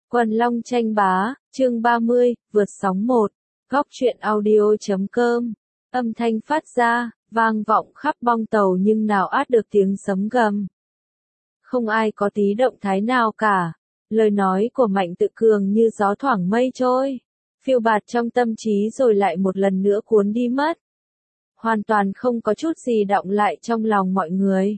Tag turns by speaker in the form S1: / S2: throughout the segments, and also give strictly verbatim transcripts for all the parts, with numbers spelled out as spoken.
S1: Quần Long tranh bá, chương ba mươi, vượt sóng một, góc truyện audio chấm com. Âm thanh phát ra, vang vọng khắp bong tàu nhưng nào át được tiếng sấm gầm. Không ai có tí động thái nào cả. Lời nói của Mạnh Tự Cường như gió thoảng mây trôi, phiêu bạt trong tâm trí rồi lại một lần nữa cuốn đi mất. Hoàn toàn không có chút gì đọng lại trong lòng mọi người.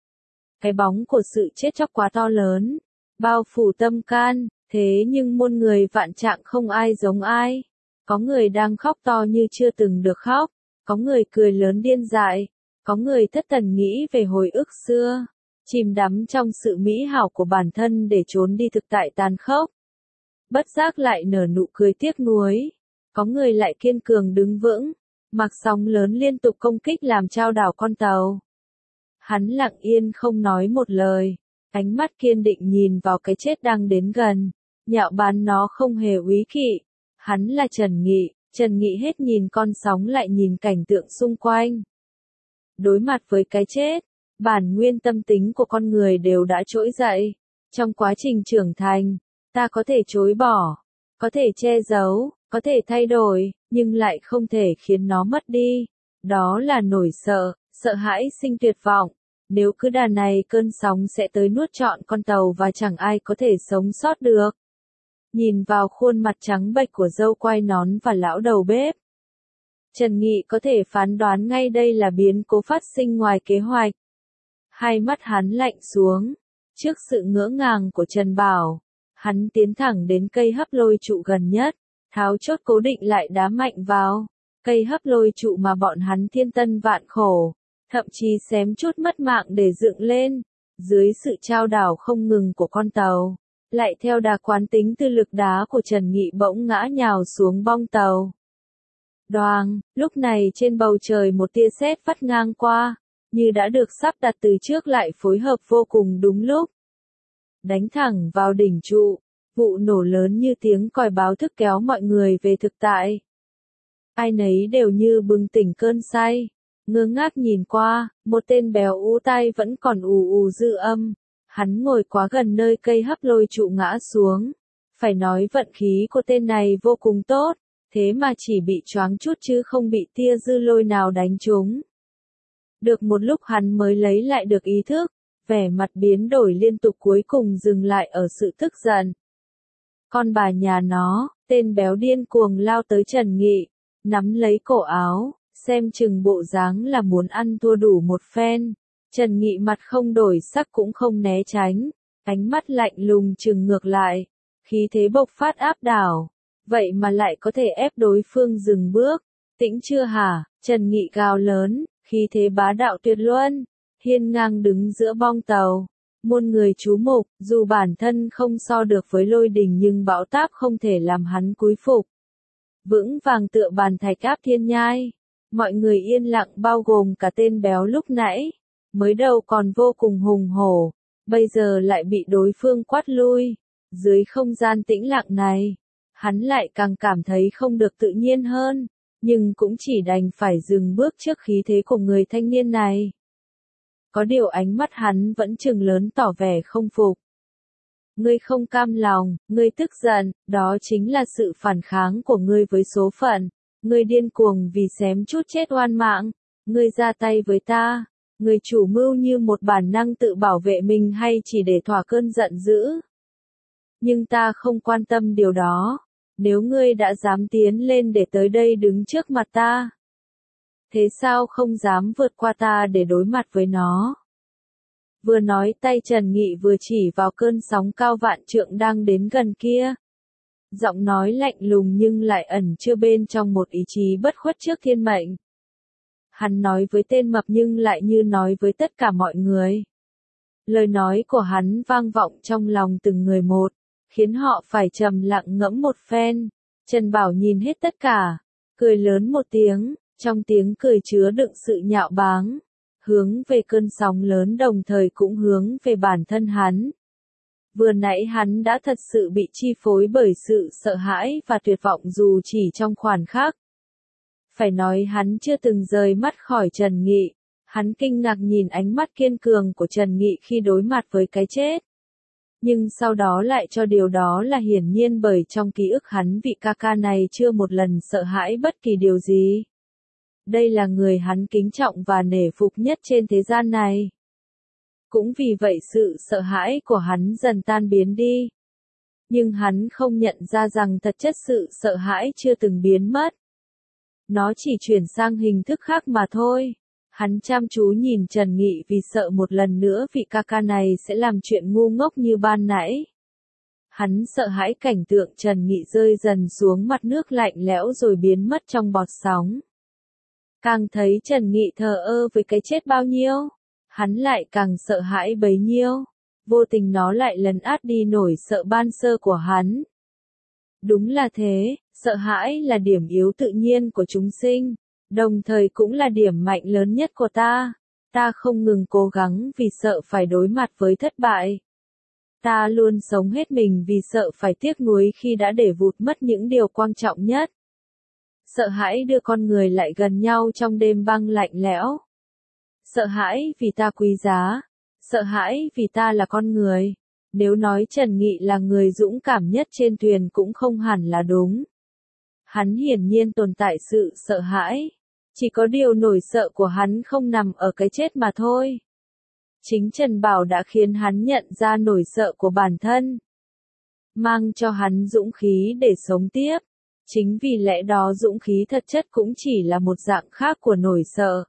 S1: Cái bóng của sự chết chóc quá to lớn, bao phủ tâm can, thế nhưng muôn người vạn trạng không ai giống ai. Có người đang khóc to như chưa từng được khóc, có người cười lớn điên dại, có người thất thần nghĩ về hồi ức xưa, chìm đắm trong sự mỹ hảo của bản thân để trốn đi thực tại tàn khốc. Bất giác lại nở nụ cười tiếc nuối, có người lại kiên cường đứng vững, mặc sóng lớn liên tục công kích làm chao đảo con tàu. Hắn lặng yên không nói một lời, ánh mắt kiên định nhìn vào cái chết đang đến gần, nhạo báng nó không hề úy kỵ. Hắn là Trần Nghị, Trần Nghị hết nhìn con sóng lại nhìn cảnh tượng xung quanh. Đối mặt với cái chết, bản nguyên tâm tính của con người đều đã trỗi dậy. Trong quá trình trưởng thành, ta có thể chối bỏ, có thể che giấu, có thể thay đổi, nhưng lại không thể khiến nó mất đi. Đó là nỗi sợ, sợ hãi sinh tuyệt vọng. Nếu cứ đà này cơn sóng sẽ tới nuốt trọn con tàu và chẳng ai có thể sống sót được. Nhìn vào khuôn mặt trắng bệch của dâu quai nón và lão đầu bếp, Trần Nghị có thể phán đoán ngay đây là biến cố phát sinh ngoài kế hoạch. Hai mắt hắn lạnh xuống, trước sự ngỡ ngàng của Trần Bảo, hắn tiến thẳng đến cây hấp lôi trụ gần nhất, tháo chốt cố định lại đá mạnh vào. Cây hấp lôi trụ mà bọn hắn thiên tân vạn khổ, thậm chí xém chút mất mạng để dựng lên, dưới sự chao đảo không ngừng của con tàu. Lại theo đà quán tính từ lực đá của Trần Nghị bỗng ngã nhào xuống bong tàu. Đoàng, lúc này trên bầu trời một tia sét vắt ngang qua, như đã được sắp đặt từ trước lại phối hợp vô cùng đúng lúc. Đánh thẳng vào đỉnh trụ, vụ nổ lớn như tiếng còi báo thức kéo mọi người về thực tại. Ai nấy đều như bừng tỉnh cơn say, ngơ ngác nhìn qua, một tên béo ú tai vẫn còn ù ù dư âm. Hắn ngồi quá gần nơi cây hấp lôi trụ ngã xuống. Phải nói vận khí của tên này vô cùng tốt, thế mà chỉ bị choáng chút chứ không bị tia dư lôi nào đánh trúng. Được một lúc hắn mới lấy lại được ý thức, vẻ mặt biến đổi liên tục cuối cùng dừng lại ở sự tức giận. Con bà nhà nó, tên béo điên cuồng lao tới Trần Nghị, nắm lấy cổ áo, xem chừng bộ dáng là muốn ăn thua đủ một phen. Trần Nghị mặt không đổi sắc cũng không né tránh, ánh mắt lạnh lùng trừng ngược lại, khí thế bộc phát áp đảo, vậy mà lại có thể ép đối phương dừng bước. Tĩnh chưa hả? Trần Nghị gào lớn, khí thế bá đạo tuyệt luân, hiên ngang đứng giữa bong tàu, muôn người chú mục, dù bản thân không so được với lôi đình nhưng bão táp không thể làm hắn cúi phục. Vững vàng tựa bàn thạch áp thiên nhai, mọi người yên lặng bao gồm cả tên béo lúc nãy. Mới đầu còn vô cùng hùng hổ, bây giờ lại bị đối phương quát lui. Dưới không gian tĩnh lặng này, hắn lại càng cảm thấy không được tự nhiên hơn, nhưng cũng chỉ đành phải dừng bước trước khí thế của người thanh niên này. Có điều ánh mắt hắn vẫn trừng lớn tỏ vẻ không phục. Ngươi không cam lòng, ngươi tức giận, đó chính là sự phản kháng của ngươi với số phận. Ngươi điên cuồng vì xém chút chết oan mạng, ngươi ra tay với ta. Người chủ mưu như một bản năng tự bảo vệ mình hay chỉ để thỏa cơn giận dữ. Nhưng ta không quan tâm điều đó. Nếu ngươi đã dám tiến lên để tới đây đứng trước mặt ta, thế sao không dám vượt qua ta để đối mặt với nó? Vừa nói tay Trần Nghị vừa chỉ vào cơn sóng cao vạn trượng đang đến gần kia. Giọng nói lạnh lùng nhưng lại ẩn chứa bên trong một ý chí bất khuất trước thiên mệnh. Hắn nói với tên mập nhưng lại như nói với tất cả mọi người. Lời nói của hắn vang vọng trong lòng từng người một, khiến họ phải trầm lặng ngẫm một phen. Trần Bảo nhìn hết tất cả, cười lớn một tiếng, trong tiếng cười chứa đựng sự nhạo báng, hướng về cơn sóng lớn đồng thời cũng hướng về bản thân hắn. Vừa nãy hắn đã thật sự bị chi phối bởi sự sợ hãi và tuyệt vọng dù chỉ trong khoảnh khắc. Phải nói hắn chưa từng rời mắt khỏi Trần Nghị, hắn kinh ngạc nhìn ánh mắt kiên cường của Trần Nghị khi đối mặt với cái chết. Nhưng sau đó lại cho điều đó là hiển nhiên bởi trong ký ức hắn vị ca ca này chưa một lần sợ hãi bất kỳ điều gì. Đây là người hắn kính trọng và nể phục nhất trên thế gian này. Cũng vì vậy sự sợ hãi của hắn dần tan biến đi. Nhưng hắn không nhận ra rằng thật chất sự sợ hãi chưa từng biến mất. Nó chỉ chuyển sang hình thức khác mà thôi. Hắn chăm chú nhìn Trần Nghị vì sợ một lần nữa vị ca ca này sẽ làm chuyện ngu ngốc như ban nãy. Hắn sợ hãi cảnh tượng Trần Nghị rơi dần xuống mặt nước lạnh lẽo rồi biến mất trong bọt sóng. Càng thấy Trần Nghị thờ ơ với cái chết bao nhiêu, hắn lại càng sợ hãi bấy nhiêu. Vô tình nó lại lấn át đi nỗi sợ ban sơ của hắn. Đúng là thế, sợ hãi là điểm yếu tự nhiên của chúng sinh, đồng thời cũng là điểm mạnh lớn nhất của ta. Ta không ngừng cố gắng vì sợ phải đối mặt với thất bại. Ta luôn sống hết mình vì sợ phải tiếc nuối khi đã để vụt mất những điều quan trọng nhất. Sợ hãi đưa con người lại gần nhau trong đêm băng lạnh lẽo. Sợ hãi vì ta quý giá. Sợ hãi vì ta là con người. Nếu nói Trần Nghị là người dũng cảm nhất trên thuyền cũng không hẳn là đúng. Hắn hiển nhiên tồn tại sự sợ hãi. Chỉ có điều nỗi sợ của hắn không nằm ở cái chết mà thôi. Chính Trần Bảo đã khiến hắn nhận ra nỗi sợ của bản thân. Mang cho hắn dũng khí để sống tiếp. Chính vì lẽ đó dũng khí thật chất cũng chỉ là một dạng khác của nỗi sợ.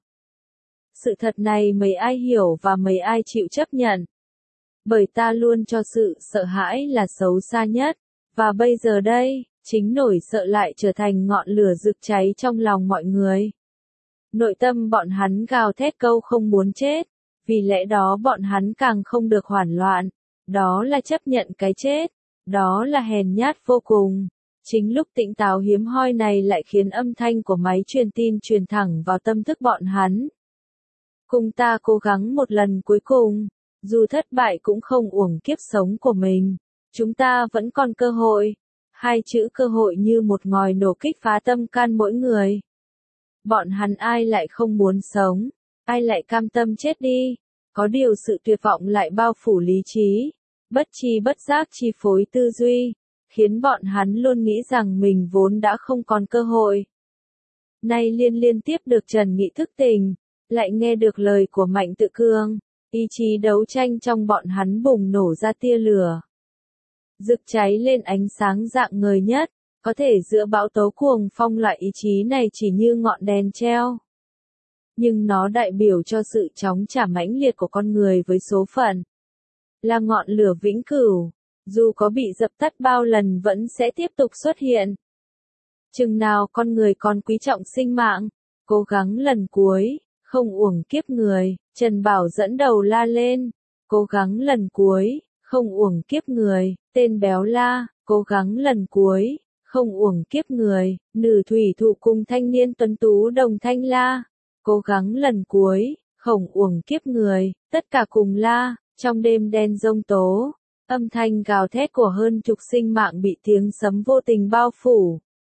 S1: Sự thật này mấy ai hiểu và mấy ai chịu chấp nhận. Bởi ta luôn cho sự sợ hãi là xấu xa nhất. Và bây giờ đây, chính nỗi sợ lại trở thành ngọn lửa rực cháy trong lòng mọi người. Nội tâm bọn hắn gào thét câu không muốn chết. Vì lẽ đó bọn hắn càng không được hoảng loạn. Đó là chấp nhận cái chết. Đó là hèn nhát vô cùng. Chính lúc tỉnh táo hiếm hoi này lại khiến âm thanh của máy truyền tin truyền thẳng vào tâm thức bọn hắn. Cùng ta cố gắng một lần cuối cùng. Dù thất bại cũng không uổng kiếp sống của mình. Chúng ta vẫn còn cơ hội. Hai chữ cơ hội như một ngòi nổ kích phá tâm can mỗi người. Bọn hắn ai lại không muốn sống. Ai lại cam tâm chết đi. Có điều sự tuyệt vọng lại bao phủ lý trí. Bất tri bất giác chi phối tư duy. Khiến bọn hắn luôn nghĩ rằng mình vốn đã không còn cơ hội. Nay liên liên tiếp được Trần Nghị thức tỉnh. Lại nghe được lời của Mạnh Tự Cương. Ý chí đấu tranh trong bọn hắn bùng nổ ra tia lửa. Rực cháy lên ánh sáng dạng ngời nhất. Có thể giữa bão tố cuồng phong loại ý chí này chỉ như ngọn đèn treo. Nhưng nó đại biểu cho sự chóng trả mãnh liệt của con người với số phận. Là ngọn lửa vĩnh cửu. Dù có bị dập tắt bao lần vẫn sẽ tiếp tục xuất hiện. Chừng nào con người còn quý trọng sinh mạng. Cố gắng lần cuối. Không uổng kiếp người. Trần Bảo dẫn đầu la lên. Cố gắng lần cuối. Không uổng kiếp người. Tên béo la. Cố gắng lần cuối. Không uổng kiếp người. Nữ thủy thủ cùng thanh niên tuấn tú đồng thanh la. Cố gắng lần cuối. Không uổng kiếp người. Tất cả cùng la. Trong đêm đen giông tố. Âm thanh gào thét của hơn chục sinh mạng bị tiếng sấm vô tình bao phủ.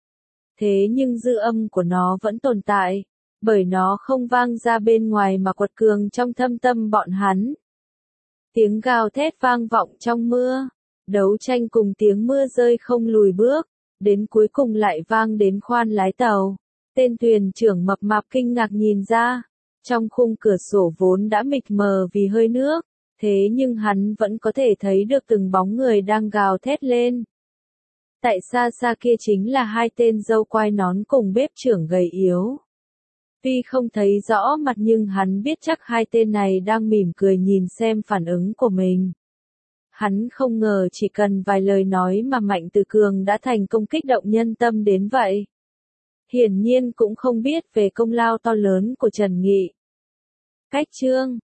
S1: Thế nhưng dư âm của nó vẫn tồn tại. Bởi nó không vang ra bên ngoài mà quật cường trong thâm tâm bọn hắn. Tiếng gào thét vang vọng trong mưa. Đấu tranh cùng tiếng mưa rơi không lùi bước. Đến cuối cùng lại vang đến khoan lái tàu. Tên thuyền trưởng mập mạp kinh ngạc nhìn ra. Trong khung cửa sổ vốn đã mịt mờ vì hơi nước. Thế nhưng hắn vẫn có thể thấy được từng bóng người đang gào thét lên. Tại xa xa kia chính là hai tên dâu quai nón cùng bếp trưởng gầy yếu. Tuy không thấy rõ mặt nhưng hắn biết chắc hai tên này đang mỉm cười nhìn xem phản ứng của mình. Hắn không ngờ chỉ cần vài lời nói mà Mạnh Từ Cường đã thành công kích động nhân tâm đến vậy. Hiển nhiên cũng không biết về công lao to lớn của Trần Nghị. Cách chương